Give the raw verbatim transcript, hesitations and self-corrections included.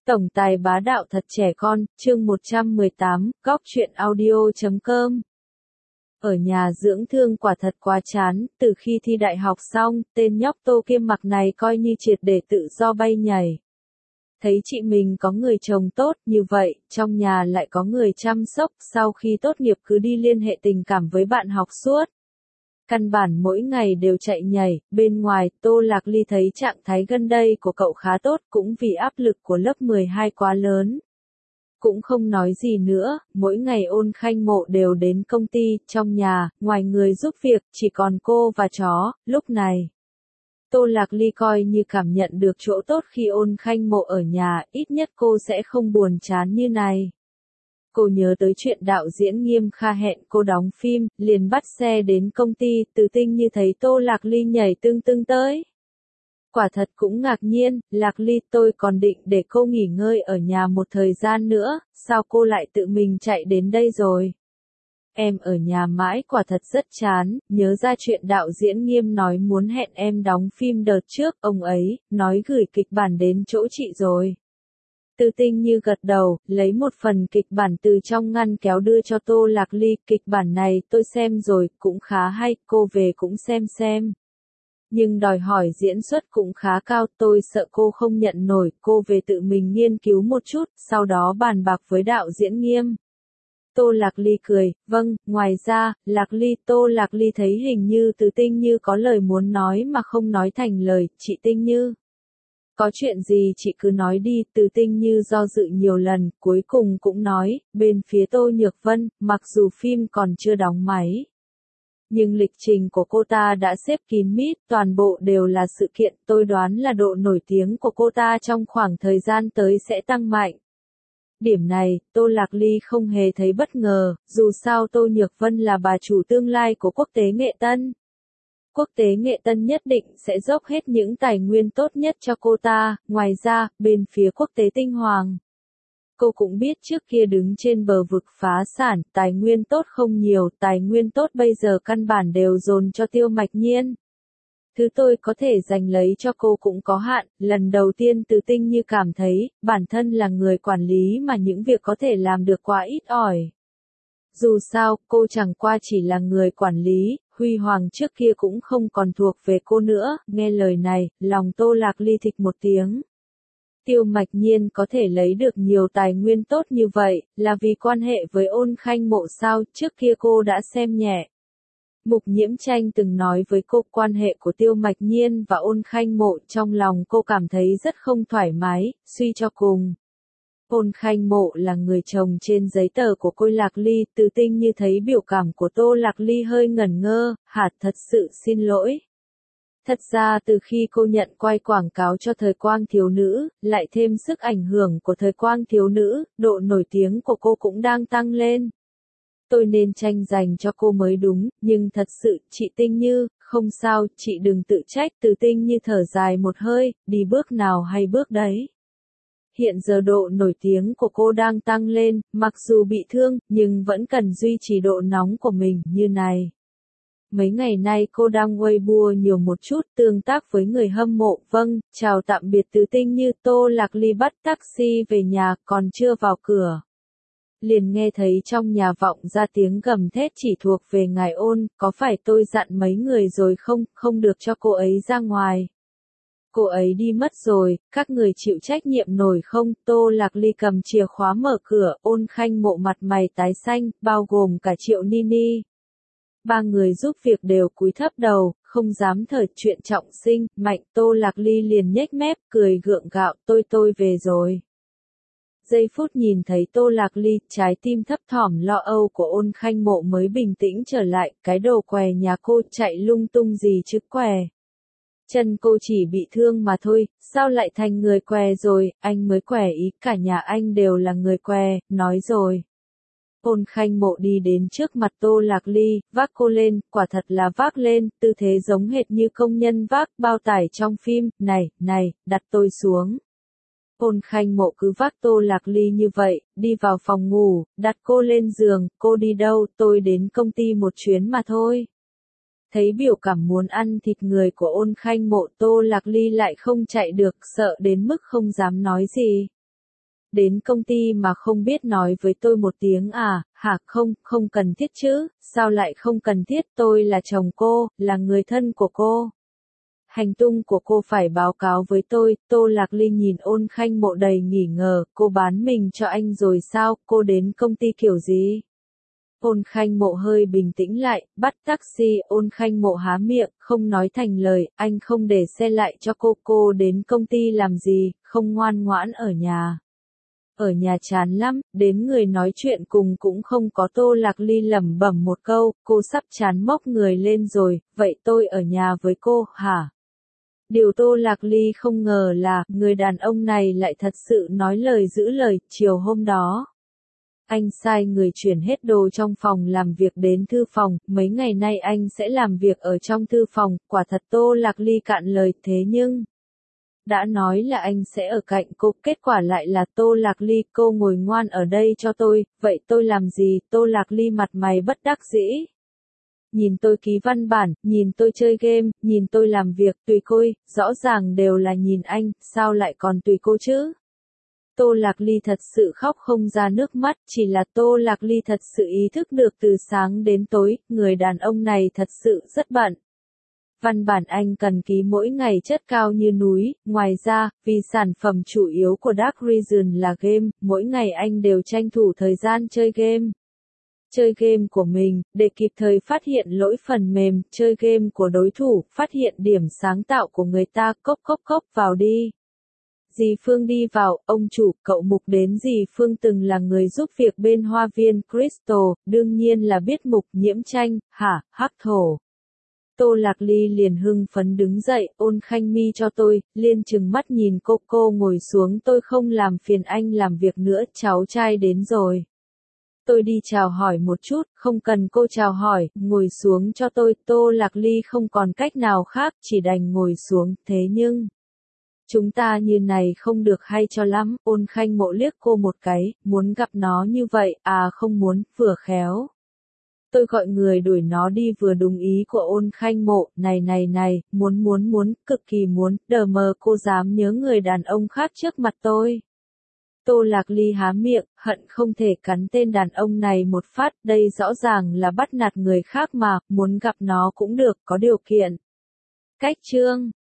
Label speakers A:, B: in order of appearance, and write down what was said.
A: Tổng tài bá đạo thật trẻ con, chương một trăm mười tám, góc truyện audio chấm com. Ở nhà dưỡng thương quả thật quá chán, từ khi thi đại học xong, tên nhóc Tô Kiêm Mặc này coi như triệt để tự do bay nhảy. Thấy chị mình có người chồng tốt như vậy, trong nhà lại có người chăm sóc, sau khi tốt nghiệp cứ đi liên hệ tình cảm với bạn học suốt. Căn bản mỗi ngày đều chạy nhảy, bên ngoài, Tô Lạc Ly thấy trạng thái gần đây của cậu khá tốt cũng vì áp lực của lớp mười hai quá lớn. Cũng không nói gì nữa, mỗi ngày Ôn Khanh Mộ đều đến công ty, trong nhà, ngoài người giúp việc, chỉ còn cô và chó, lúc này. Tô Lạc Ly coi như cảm nhận được chỗ tốt khi Ôn Khanh Mộ ở nhà, ít nhất cô sẽ không buồn chán như này. Cô nhớ tới chuyện đạo diễn Nghiêm Kha hẹn cô đóng phim, liền bắt xe đến công ty, Từ Tinh như thấy Tô Lạc Ly nhảy tưng tưng tới. Quả thật cũng ngạc nhiên, Lạc Ly tôi còn định để cô nghỉ ngơi ở nhà một thời gian nữa, sao cô lại tự mình chạy đến đây rồi? Em ở nhà mãi quả thật rất chán, nhớ ra chuyện đạo diễn Nghiêm nói muốn hẹn em đóng phim đợt trước, ông ấy, nói gửi kịch bản đến chỗ chị rồi. Từ Tinh như gật đầu, lấy một phần kịch bản từ trong ngăn kéo đưa cho Tô Lạc Ly, kịch bản này tôi xem rồi, cũng khá hay, cô về cũng xem xem. Nhưng đòi hỏi diễn xuất cũng khá cao, tôi sợ cô không nhận nổi, cô về tự mình nghiên cứu một chút, sau đó bàn bạc với đạo diễn Nghiêm. Tô Lạc Ly cười, vâng, ngoài ra, Lạc Ly, Tô Lạc Ly thấy hình như Từ Tinh như có lời muốn nói mà không nói thành lời, chị Tinh Như. Có chuyện gì chị cứ nói đi, Từ Tinh như do dự nhiều lần, cuối cùng cũng nói, bên phía Tô Nhược Vân, mặc dù phim còn chưa đóng máy. Nhưng lịch trình của cô ta đã xếp kín mít, toàn bộ đều là sự kiện, tôi đoán là độ nổi tiếng của cô ta trong khoảng thời gian tới sẽ tăng mạnh. Điểm này, Tô Lạc Ly không hề thấy bất ngờ, dù sao Tô Nhược Vân là bà chủ tương lai của Quốc tế Nghệ Tân. Quốc tế Nghệ Tân nhất định sẽ dốc hết những tài nguyên tốt nhất cho cô ta, ngoài ra, bên phía Quốc tế Tinh Hoàng. Cô cũng biết trước kia đứng trên bờ vực phá sản, tài nguyên tốt không nhiều, tài nguyên tốt bây giờ căn bản đều dồn cho Tiêu Mạch Nhiên. Thứ tôi có thể giành lấy cho cô cũng có hạn, lần đầu tiên Từ Tinh như cảm thấy, bản thân là người quản lý mà những việc có thể làm được quá ít ỏi. Dù sao, cô chẳng qua chỉ là người quản lý, huy hoàng trước kia cũng không còn thuộc về cô nữa, nghe lời này, lòng Tô Lạc Ly thịch một tiếng. Tiêu Mạch Nhiên có thể lấy được nhiều tài nguyên tốt như vậy, là vì quan hệ với Ôn Khanh Mộ sao, trước kia cô đã xem nhẹ. Mục Nhiễm Tranh từng nói với cô quan hệ của Tiêu Mạch Nhiên và Ôn Khanh Mộ, trong lòng cô cảm thấy rất không thoải mái, suy cho cùng. Ôn Khanh Mộ là người chồng trên giấy tờ của cô Lạc Ly, Từ Tinh như thấy biểu cảm của Tô Lạc Ly hơi ngẩn ngơ, hạt thật sự xin lỗi. Thật ra từ khi cô nhận quay quảng cáo cho Thời Quang Thiếu Nữ, lại thêm sức ảnh hưởng của Thời Quang Thiếu Nữ, độ nổi tiếng của cô cũng đang tăng lên. Tôi nên tranh giành cho cô mới đúng, nhưng thật sự, chị Tinh Như, không sao, chị đừng tự trách. Từ Tinh Như thở dài một hơi, đi bước nào hay bước đấy. Hiện giờ độ nổi tiếng của cô đang tăng lên, mặc dù bị thương, nhưng vẫn cần duy trì độ nóng của mình như này. Mấy ngày nay cô đang Weibo nhiều một chút, tương tác với người hâm mộ. Vâng, chào tạm biệt Từ Tinh Như. Tô Lạc Ly bắt taxi về nhà, còn chưa vào cửa. Liền nghe thấy trong nhà vọng ra tiếng gầm thét chỉ thuộc về ngài Ôn, có phải tôi dặn mấy người rồi không, không được cho cô ấy ra ngoài. Cô ấy đi mất rồi, các người chịu trách nhiệm nổi không? Tô Lạc Ly cầm chìa khóa mở cửa, Ôn Khanh Mộ mặt mày tái xanh, bao gồm cả Triệu Nini. Ba người giúp việc đều cúi thấp đầu, không dám thở chuyện trọng sinh, Mạnh. Tô Lạc Ly liền nhếch mép, cười gượng gạo, tôi tôi về rồi. Giây phút nhìn thấy Tô Lạc Ly, trái tim thấp thỏm lo âu của Ôn Khanh Mộ mới bình tĩnh trở lại, cái đồ què nhà cô chạy lung tung gì chứ què. Chân cô chỉ bị thương mà thôi, sao lại thành người què rồi, anh mới què ý, cả nhà anh đều là người què, nói rồi. Ôn Khanh Mộ đi đến trước mặt Tô Lạc Ly, vác cô lên, quả thật là vác lên, tư thế giống hệt như công nhân vác bao tải trong phim, này, này, đặt tôi xuống. Ôn Khanh Mộ cứ vác Tô Lạc Ly như vậy, đi vào phòng ngủ, đặt cô lên giường, cô đi đâu, tôi đến công ty một chuyến mà thôi. Thấy biểu cảm muốn ăn thịt người của Ôn Khanh Mộ, Tô Lạc Ly lại không chạy được, sợ đến mức không dám nói gì. đến công ty mà không biết nói với tôi một tiếng à, hả không, không cần thiết chứ, sao lại không cần thiết, tôi là chồng cô, là người thân của cô. Hành tung của cô phải báo cáo với tôi, Tô Lạc Ly nhìn Ôn Khanh Mộ đầy nghi ngờ, cô bán mình cho anh rồi sao, cô đến công ty kiểu gì? Ôn Khanh Mộ hơi bình tĩnh lại, bắt taxi, Ôn Khanh Mộ há miệng, không nói thành lời, anh không để xe lại cho cô, cô đến công ty làm gì, không ngoan ngoãn ở nhà. Ở nhà chán lắm, đến người nói chuyện cùng cũng không có. Tô Lạc Ly lẩm bẩm một câu, cô sắp chán móc người lên rồi, vậy tôi ở nhà với cô, hả? Điều Tô Lạc Ly không ngờ là, người đàn ông này lại thật sự nói lời giữ lời, chiều hôm đó. Anh sai người chuyển hết đồ trong phòng làm việc đến thư phòng, mấy ngày nay anh sẽ làm việc ở trong thư phòng, quả thật Tô Lạc Ly cạn lời, thế nhưng... Đã nói là anh sẽ ở cạnh cô, kết quả lại là Tô Lạc Ly, cô ngồi ngoan ở đây cho tôi, vậy tôi làm gì? Tô Lạc Ly mặt mày bất đắc dĩ. Nhìn tôi ký văn bản, nhìn tôi chơi game, nhìn tôi làm việc, tùy cô, rõ ràng đều là nhìn anh, sao lại còn tùy cô chứ? Tô Lạc Ly thật sự khóc không ra nước mắt, chỉ là Tô Lạc Ly thật sự ý thức được từ sáng đến tối, người đàn ông này thật sự rất bận. Văn bản anh cần ký mỗi ngày chất cao như núi, ngoài ra, vì sản phẩm chủ yếu của Dark Region là game, mỗi ngày anh đều tranh thủ thời gian chơi game. Chơi game của mình, để kịp thời phát hiện lỗi phần mềm, chơi game của đối thủ, phát hiện điểm sáng tạo của người ta, cốc cốc cốc vào đi. Dì Phương đi vào, ông chủ, cậu Mục đến. Dì Phương từng là người giúp việc bên Hoa viên Crystal, đương nhiên là biết Mục. Nhiễm Tranh, hả, hắc thổ. Tô Lạc Ly liền hưng phấn đứng dậy, Ôn Khanh Mi cho tôi, liên trừng mắt nhìn cô, cô ngồi xuống, tôi không làm phiền anh làm việc nữa, cháu trai đến rồi. Tôi đi chào hỏi một chút, không cần cô chào hỏi, ngồi xuống cho tôi. Tô Lạc Ly không còn cách nào khác, chỉ đành ngồi xuống, thế nhưng... Chúng ta như này không được hay cho lắm, Ôn Khanh Mộ liếc cô một cái, muốn gặp nó như vậy, à không muốn, vừa khéo. Tôi gọi người đuổi nó đi vừa đúng ý của Ôn Khanh Mộ, này này này, muốn muốn muốn, cực kỳ muốn, đờ mờ cô dám nhớ người đàn ông khác trước mặt tôi. Tô Lạc Ly há miệng, hận không thể cắn tên đàn ông này một phát, đây rõ ràng là bắt nạt người khác mà, muốn gặp nó cũng được, có điều kiện. Cách chương